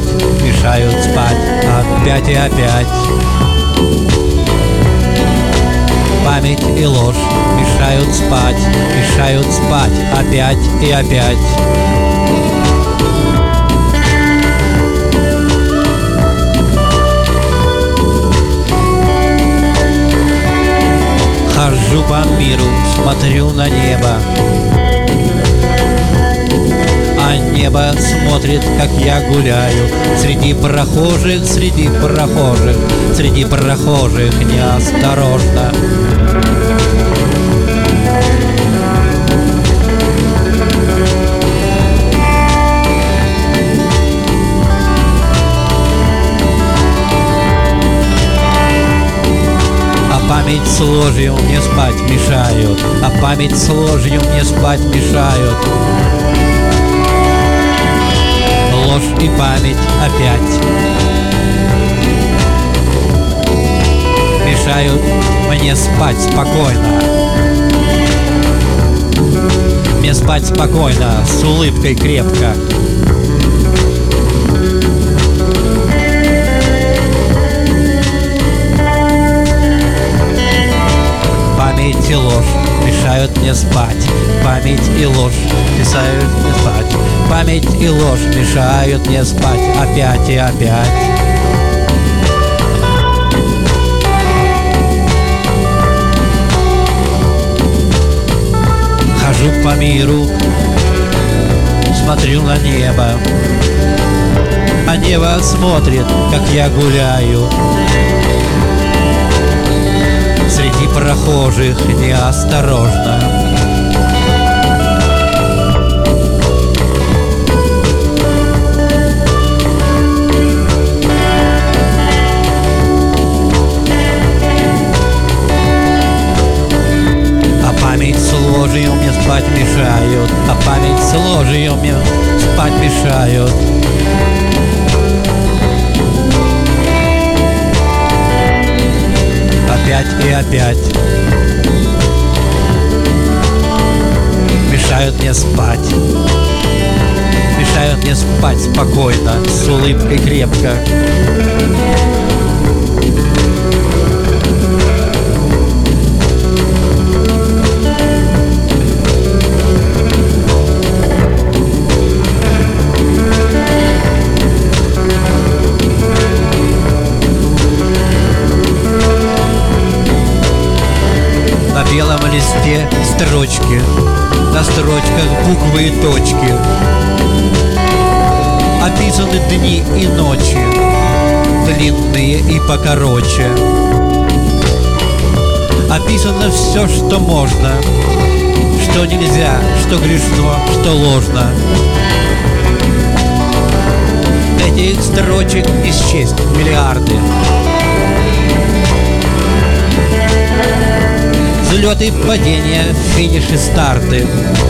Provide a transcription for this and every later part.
мешают спать опять и опять. Память и ложь мешают спать опять и опять. Хожу по миру, смотрю на небо, а небо смотрит, как я гуляю среди прохожих, среди прохожих неосторожно. Память с ложью мне спать мешают, а память с ложью мне спать мешают. Ложь и память опять мешают мне спать спокойно. Мне спать спокойно, с улыбкой крепко. Память и ложь мешают мне спать, память и ложь мешают мне спать, память и ложь мешают мне спать опять и опять. Хожу по миру, смотрю на небо, а небо смотрит, как я гуляю среди прохожих неосторожно. А память с ложью мне спать мешают, а память с ложью мне спать мешают. Опять и опять мешают мне спать, мешают мне спать спокойно, с улыбкой крепко. На белом листе строчки, на строчках буквы и точки, описаны дни и ночи, длинные и покороче. Описано все, что можно, что нельзя, что грешно, что ложно. Этих строчек исчесть миллиарды. Взлеты, падения, финиши, старты.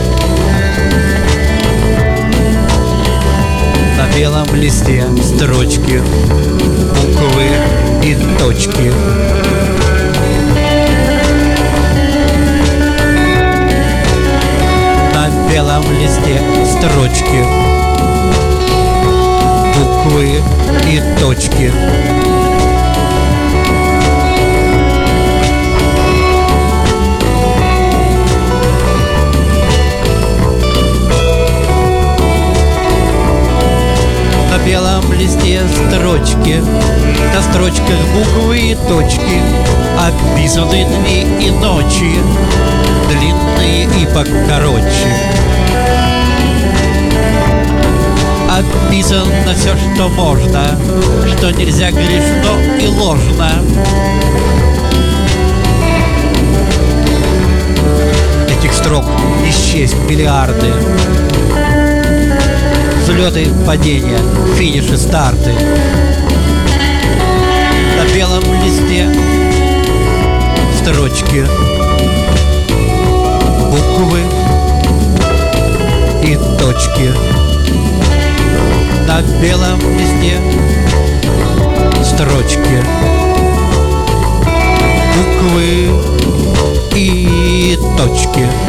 На белом листе строчки, буквы и точки. На белом листе строчки, буквы и точки. На белом листе строчки, на строчках буквы и точки, описаны дни и ночи, длинные и покороче. Описано все, что можно, что нельзя, грешно и ложно. Этих строк исчесть миллиарды. Взлеты, падения, финиши, старты. На белом листе строчки, буквы и точки. На белом листе строчки, буквы и точки.